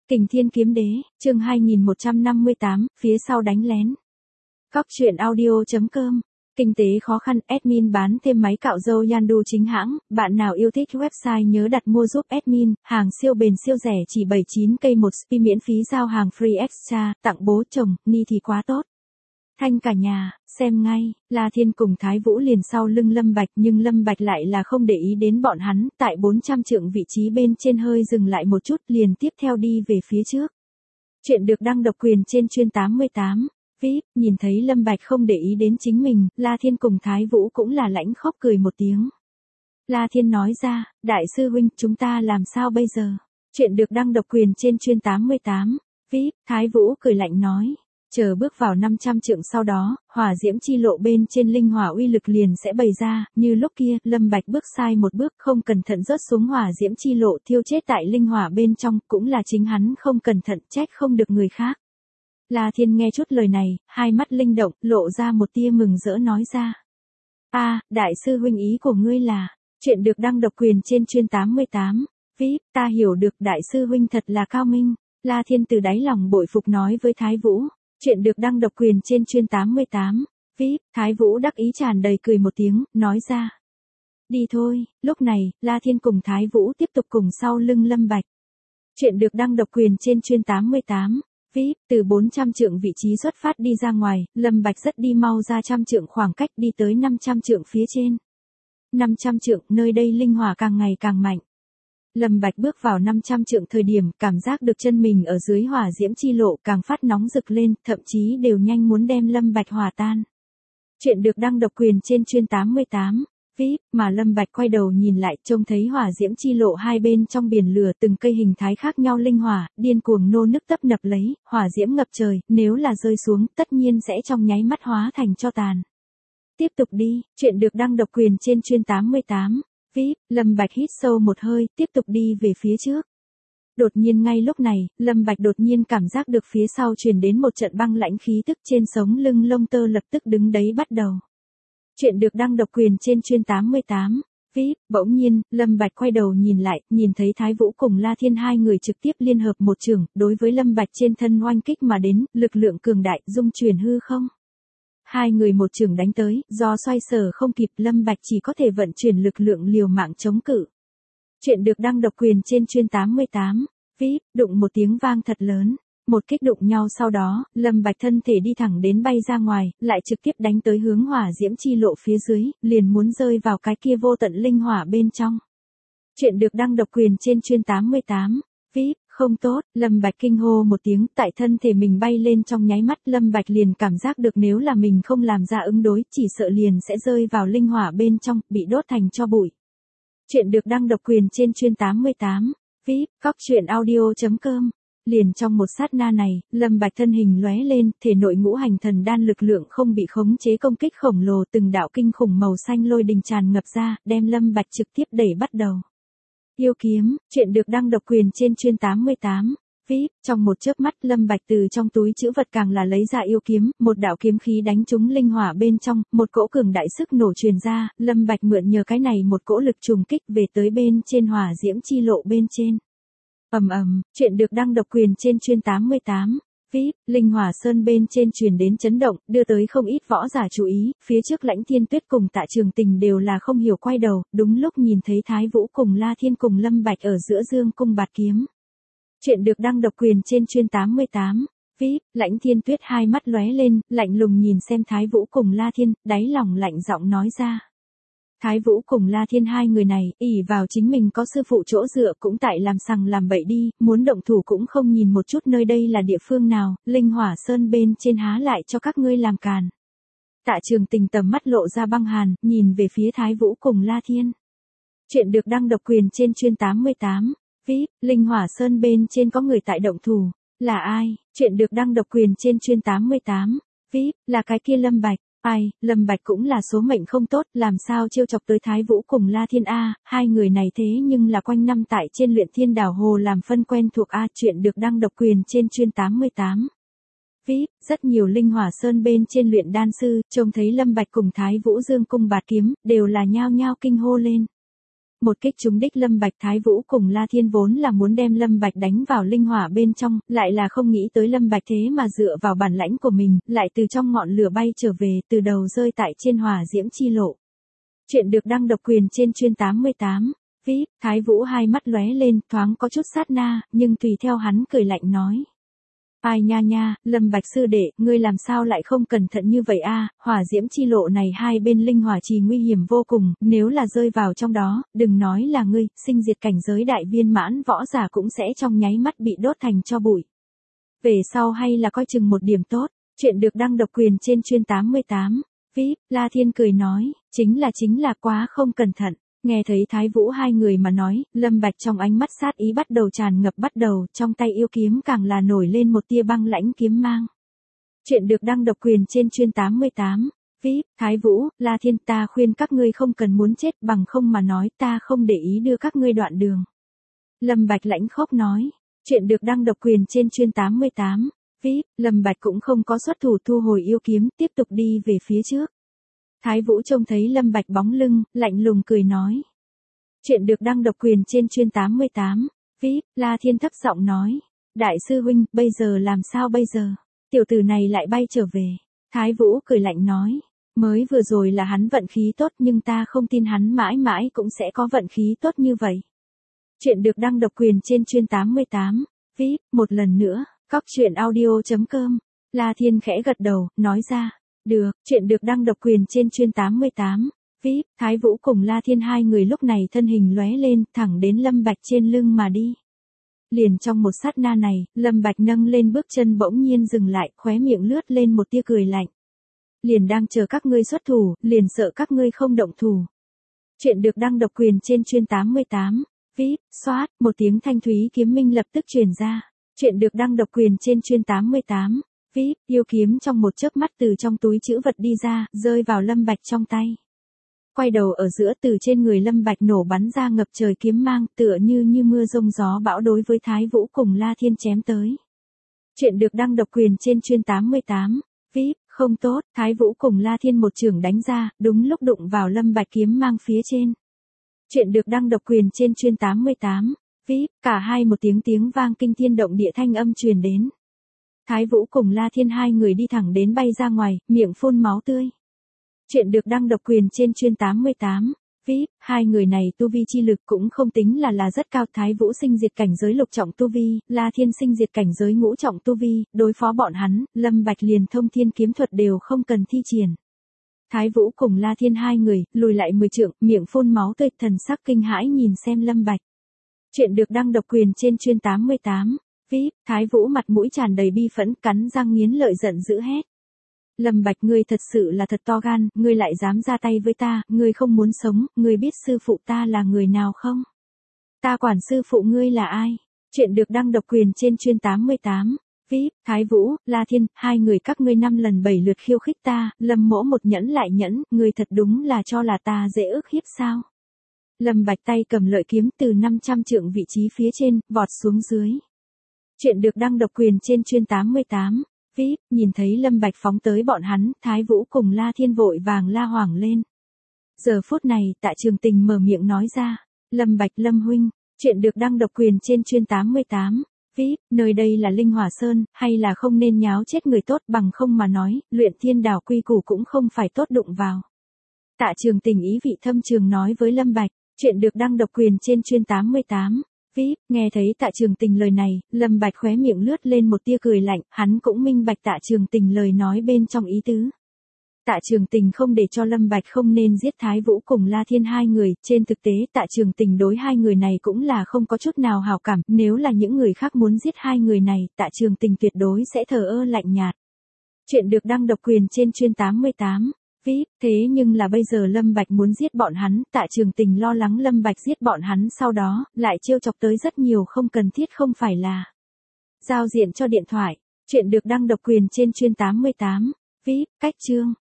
Kình Thiên Kiếm Đế, chương 2158, phía sau đánh lén. Cóc truyện audio.com. Kinh tế khó khăn, admin bán thêm máy cạo râu Yandu chính hãng, bạn nào yêu thích website nhớ đặt mua giúp admin, hàng siêu bền siêu rẻ chỉ 79k một spi miễn phí giao hàng free extra, tặng bố chồng, ni thì quá tốt. Thanh cả nhà, xem ngay, La Thiên cùng Thái Vũ liền sau lưng Lâm Bạch nhưng Lâm Bạch lại là không để ý đến bọn hắn, tại 400 trượng vị trí bên trên hơi dừng lại một chút liền tiếp theo đi về phía trước. Chuyện được đăng độc quyền trên chuyên 88. VIP, nhìn thấy Lâm Bạch không để ý đến chính mình, La Thiên cùng Thái Vũ cũng là lãnh khóc cười một tiếng. La Thiên nói ra, đại sư huynh, chúng ta làm sao bây giờ? Chuyện được đăng độc quyền trên chuyên 88. VIP, Thái Vũ cười lạnh nói. Chờ bước vào 500 trượng sau đó, hỏa diễm chi lộ bên trên linh hỏa uy lực liền sẽ bày ra, như lúc kia, Lâm Bạch bước sai một bước không cẩn thận rớt xuống hỏa diễm chi lộ thiêu chết tại linh hỏa bên trong, cũng là chính hắn không cẩn thận trách không được người khác. La Thiên nghe chút lời này, hai mắt linh động, lộ ra một tia mừng rỡ nói ra. Đại sư huynh ý của ngươi là, chuyện được đăng độc quyền trên chuyên 88. VIP, ta hiểu được đại sư huynh thật là cao minh. La Thiên từ đáy lòng bội phục nói với Thái Vũ. Chuyện được đăng độc quyền trên chuyên 88. VIP, Thái Vũ đắc ý tràn đầy cười một tiếng, nói ra. Đi thôi, lúc này, La Thiên cùng Thái Vũ tiếp tục cùng sau lưng Lâm Bạch. Chuyện được đăng độc quyền trên chuyên 88. VIP, từ 400 trượng vị trí xuất phát đi ra ngoài, Lâm Bạch rất đi mau ra 100 trượng khoảng cách đi tới 500 trượng phía trên. 500 trượng, nơi đây linh hỏa càng ngày càng mạnh. Lâm Bạch bước vào 500 trượng thời điểm, cảm giác được chân mình ở dưới hỏa diễm chi lộ càng phát nóng rực lên, thậm chí đều nhanh muốn đem Lâm Bạch hòa tan. Chuyện được đăng độc quyền trên chuyên 88. VIP, mà Lâm Bạch quay đầu nhìn lại, trông thấy hỏa diễm chi lộ hai bên trong biển lửa từng cây hình thái khác nhau linh hỏa, điên cuồng nô nức tấp nập lấy, hỏa diễm ngập trời, nếu là rơi xuống, tất nhiên sẽ trong nháy mắt hóa thành tro tàn. Tiếp tục đi, chuyện được đăng độc quyền trên chuyên 88. VIP, Lâm Bạch hít sâu một hơi, tiếp tục đi về phía trước. Đột nhiên ngay lúc này, Lâm Bạch đột nhiên cảm giác được phía sau truyền đến một trận băng lãnh khí tức trên sống lưng lông tơ lập tức đứng đấy bắt đầu. Chuyện được đăng độc quyền trên chuyên 88. VIP, bỗng nhiên, Lâm Bạch quay đầu nhìn lại, nhìn thấy Thái Vũ cùng La Thiên hai người trực tiếp liên hợp một chưởng, đối với Lâm Bạch trên thân oanh kích mà đến, lực lượng cường đại, dung chuyển hư không. Hai người một chưởng đánh tới, do xoay sở không kịp, Lâm Bạch chỉ có thể vận chuyển lực lượng liều mạng chống cự. Chuyện được đăng độc quyền trên chuyên 88. VIP, đụng một tiếng vang thật lớn. Một kích đụng nhau sau đó, Lâm Bạch thân thể đi thẳng đến bay ra ngoài, lại trực tiếp đánh tới hướng hỏa diễm chi lộ phía dưới, liền muốn rơi vào cái kia vô tận linh hỏa bên trong. Chuyện được đăng độc quyền trên chuyên 88. VIP, không tốt, Lâm Bạch kinh hô một tiếng, tại thân thể mình bay lên trong nháy mắt, Lâm Bạch liền cảm giác được nếu là mình không làm ra ứng đối, chỉ sợ liền sẽ rơi vào linh hỏa bên trong, bị đốt thành tro bụi. Chuyện được đăng độc quyền trên chuyên 88. VIP, cóc truyện audio.com. Liền trong một sát na này, Lâm Bạch thân hình lóe lên, thể nội ngũ hành thần đan lực lượng không bị khống chế công kích khổng lồ, từng đạo kinh khủng màu xanh lôi đình tràn ngập ra, đem Lâm Bạch trực tiếp đẩy bắt đầu. Yêu kiếm, chuyện được đăng độc quyền trên chuyên 88. VIP, trong một chớp mắt Lâm Bạch từ trong túi trữ vật càng là lấy ra yêu kiếm, một đạo kiếm khí đánh trúng linh hỏa bên trong, một cỗ cường đại sức nổ truyền ra, Lâm Bạch mượn nhờ cái này một cỗ lực trùng kích về tới bên trên hỏa diễm chi lộ bên trên. Chuyện được đăng độc quyền trên chuyên 88. VIP, linh hỏa sơn bên trên truyền đến chấn động, đưa tới không ít võ giả chú ý, phía trước Lãnh Thiên Tuyết cùng Tạ Trường Tình đều là không hiểu quay đầu, đúng lúc nhìn thấy Thái Vũ cùng La Thiên cùng Lâm Bạch ở giữa dương cung bạt kiếm. Chuyện được đăng độc quyền trên chuyên 88. VIP, Lãnh Thiên Tuyết hai mắt lóe lên, lạnh lùng nhìn xem Thái Vũ cùng La Thiên, đáy lòng lạnh giọng nói ra. Thái Vũ cùng La Thiên hai người này, ỷ vào chính mình có sư phụ chỗ dựa cũng tại làm sằng làm bậy đi, muốn động thủ cũng không nhìn một chút nơi đây là địa phương nào, linh hỏa sơn bên trên há lại cho các ngươi làm càn. Tạ Trường Tình tầm mắt lộ ra băng hàn, nhìn về phía Thái Vũ cùng La Thiên. Chuyện được đăng độc quyền trên chuyên 88. VIP, linh hỏa sơn bên trên có người tại động thủ. Là ai? Chuyện được đăng độc quyền trên chuyên 88. VIP, là cái kia Lâm Bạch. Lâm Bạch cũng là số mệnh không tốt, làm sao trêu chọc tới Thái Vũ cùng La Thiên hai người này thế nhưng là quanh năm tại trên Luyện Thiên Đảo Hồ làm phân quen thuộc chuyện được đăng độc quyền trên chuyên 88. VIP, rất nhiều linh hỏa sơn bên trên luyện đan sư, trông thấy Lâm Bạch cùng Thái Vũ dương cung bạt kiếm, đều là nhao nhao kinh hô lên. một kích trúng đích Lâm Bạch. Thái Vũ cùng La Thiên vốn là muốn đem Lâm Bạch đánh vào linh hỏa bên trong, lại là không nghĩ tới Lâm Bạch thế mà dựa vào bản lãnh của mình, lại từ trong ngọn lửa bay trở về, từ đầu rơi tại trên hỏa diễm chi lộ. Chuyện được đăng độc quyền trên chuyên 88. VIP, Thái Vũ hai mắt lóe lên, thoáng có chút sát na, nhưng tùy theo hắn cười lạnh nói. Ai nha nha, Lâm Bạch sư đệ, ngươi làm sao lại không cẩn thận như vậy a? Hỏa diễm chi lộ này hai bên linh hỏa trì nguy hiểm vô cùng, nếu là rơi vào trong đó, đừng nói là ngươi, sinh diệt cảnh giới đại viên mãn võ giả cũng sẽ trong nháy mắt bị đốt thành tro bụi. Về sau hay là coi chừng một điểm tốt. Chuyện được đăng độc quyền trên chuyên 88. VIP, La Thiên cười nói, chính là quá không cẩn thận. Nghe thấy Thái Vũ hai người mà nói, Lâm Bạch trong ánh mắt sát ý bắt đầu tràn ngập bắt đầu, trong tay yêu kiếm càng là nổi lên một tia băng lãnh kiếm mang. Chuyện được đăng độc quyền trên chuyên 88. VIP, Thái Vũ, La Thiên, ta khuyên các ngươi không cần muốn chết, bằng không mà nói ta không để ý đưa các ngươi đoạn đường. Lâm Bạch lãnh khốc nói. Chuyện được đăng độc quyền trên chuyên 88. VIP, Lâm Bạch cũng không có xuất thủ thu hồi yêu kiếm, tiếp tục đi về phía trước. Thái Vũ trông thấy Lâm Bạch bóng lưng, lạnh lùng cười nói. Chuyện được đăng độc quyền trên chuyên 88. VIP, La Thiên thấp giọng nói. Đại sư huynh, bây giờ làm sao bây giờ? Tiểu tử này lại bay trở về. Thái Vũ cười lạnh nói. Mới vừa rồi là hắn vận khí tốt nhưng ta không tin hắn mãi mãi cũng sẽ có vận khí tốt như vậy. Chuyện được đăng độc quyền trên chuyên 88. VIP, một lần nữa, coctruyện.audio.com. La Thiên khẽ gật đầu, nói ra. Được, chuyện được đăng độc quyền trên chuyên 88. VIP, Thái Vũ cùng La Thiên hai người lúc này thân hình lóe lên, thẳng đến Lâm Bạch trên lưng mà đi. Liền trong một sát na này, Lâm Bạch nâng lên bước chân bỗng nhiên dừng lại, khóe miệng lướt lên một tia cười lạnh. Liền đang chờ các ngươi xuất thủ, liền sợ các ngươi không động thủ. Chuyện được đăng độc quyền trên chuyên 88. VIP, xoát, một tiếng thanh thúy kiếm minh lập tức truyền ra. Chuyện được đăng độc quyền trên chuyên 88. VIP, yêu kiếm trong một chớp mắt từ trong túi trữ vật đi ra, rơi vào Lâm Bạch trong tay. Quay đầu ở giữa từ trên người Lâm Bạch nổ bắn ra ngập trời kiếm mang, tựa như mưa rông gió bão đối với Thái Vũ cùng La Thiên chém tới. Chuyện được đăng độc quyền trên chuyên 88. VIP, không tốt, Thái Vũ cùng La Thiên một chưởng đánh ra, đúng lúc đụng vào Lâm Bạch kiếm mang phía trên. Chuyện được đăng độc quyền trên chuyên 88. VIP, cả hai một tiếng vang kinh thiên động địa thanh âm truyền đến. Thái Vũ cùng La Thiên hai người đi thẳng đến bay ra ngoài, miệng phun máu tươi. Chuyện được đăng độc quyền trên chuyên 88. VIP, hai người này tu vi chi lực cũng không tính là rất cao. Thái Vũ sinh diệt cảnh giới lục trọng tu vi, La Thiên sinh diệt cảnh giới ngũ trọng tu vi, đối phó bọn hắn, Lâm Bạch liền thông thiên kiếm thuật đều không cần thi triển. Thái Vũ cùng La Thiên hai người, lùi lại 10 trượng, miệng phun máu tươi, thần sắc kinh hãi nhìn xem Lâm Bạch. Chuyện được đăng độc quyền trên chuyên 88. VIP, Thái Vũ mặt mũi tràn đầy bi phẫn, cắn răng nghiến lợi giận dữ hét. Lâm Bạch, ngươi thật sự là thật to gan, ngươi lại dám ra tay với ta, ngươi không muốn sống, ngươi biết sư phụ ta là người nào không? Ta quản sư phụ ngươi là ai? Chuyện được đăng độc quyền trên chuyên 88. VIP, Thái Vũ, La Thiên, hai người các ngươi 5 lần 7 lượt khiêu khích ta, Lâm mỗ một nhẫn lại nhẫn, ngươi thật đúng là cho là ta dễ ức hiếp sao? Lâm Bạch tay cầm lợi kiếm từ 500 trượng vị trí phía trên, vọt xuống dưới. Chuyện được đăng độc quyền trên chuyên 88. VIP, nhìn thấy Lâm Bạch phóng tới bọn hắn, Thái Vũ cùng La Thiên vội vàng la hoảng lên. Giờ phút này, Tạ Trường Tình mở miệng nói ra. Lâm Bạch, Lâm huynh, chuyện được đăng độc quyền trên chuyên 88. VIP, nơi đây là Linh Hỏa Sơn, hay là không nên nháo chết người tốt, bằng không mà nói, luyện thiên đảo quy củ cũng không phải tốt đụng vào. Tạ Trường Tình ý vị thâm trường nói với Lâm Bạch. Chuyện được đăng độc quyền trên chuyên 88. VIP, nghe thấy Tạ Trường Tình lời này, Lâm Bạch khóe miệng lướt lên một tia cười lạnh, hắn cũng minh bạch Tạ Trường Tình lời nói bên trong ý tứ. Tạ Trường Tình không để cho Lâm Bạch không nên giết Thái Vũ cùng La Thiên hai người, trên thực tế Tạ Trường Tình đối hai người này cũng là không có chút nào hảo cảm, nếu là những người khác muốn giết hai người này, Tạ Trường Tình tuyệt đối sẽ thờ ơ lạnh nhạt. Chuyện được đăng độc quyền trên chuyên 88. VIP, thế nhưng là bây giờ Lâm Bạch muốn giết bọn hắn, Tạ Trường Tình lo lắng Lâm Bạch giết bọn hắn sau đó, lại trêu chọc tới rất nhiều không cần thiết không phải là. Giao diện cho điện thoại, chuyện được đăng độc quyền trên chuyên 88. VIP, cách chương.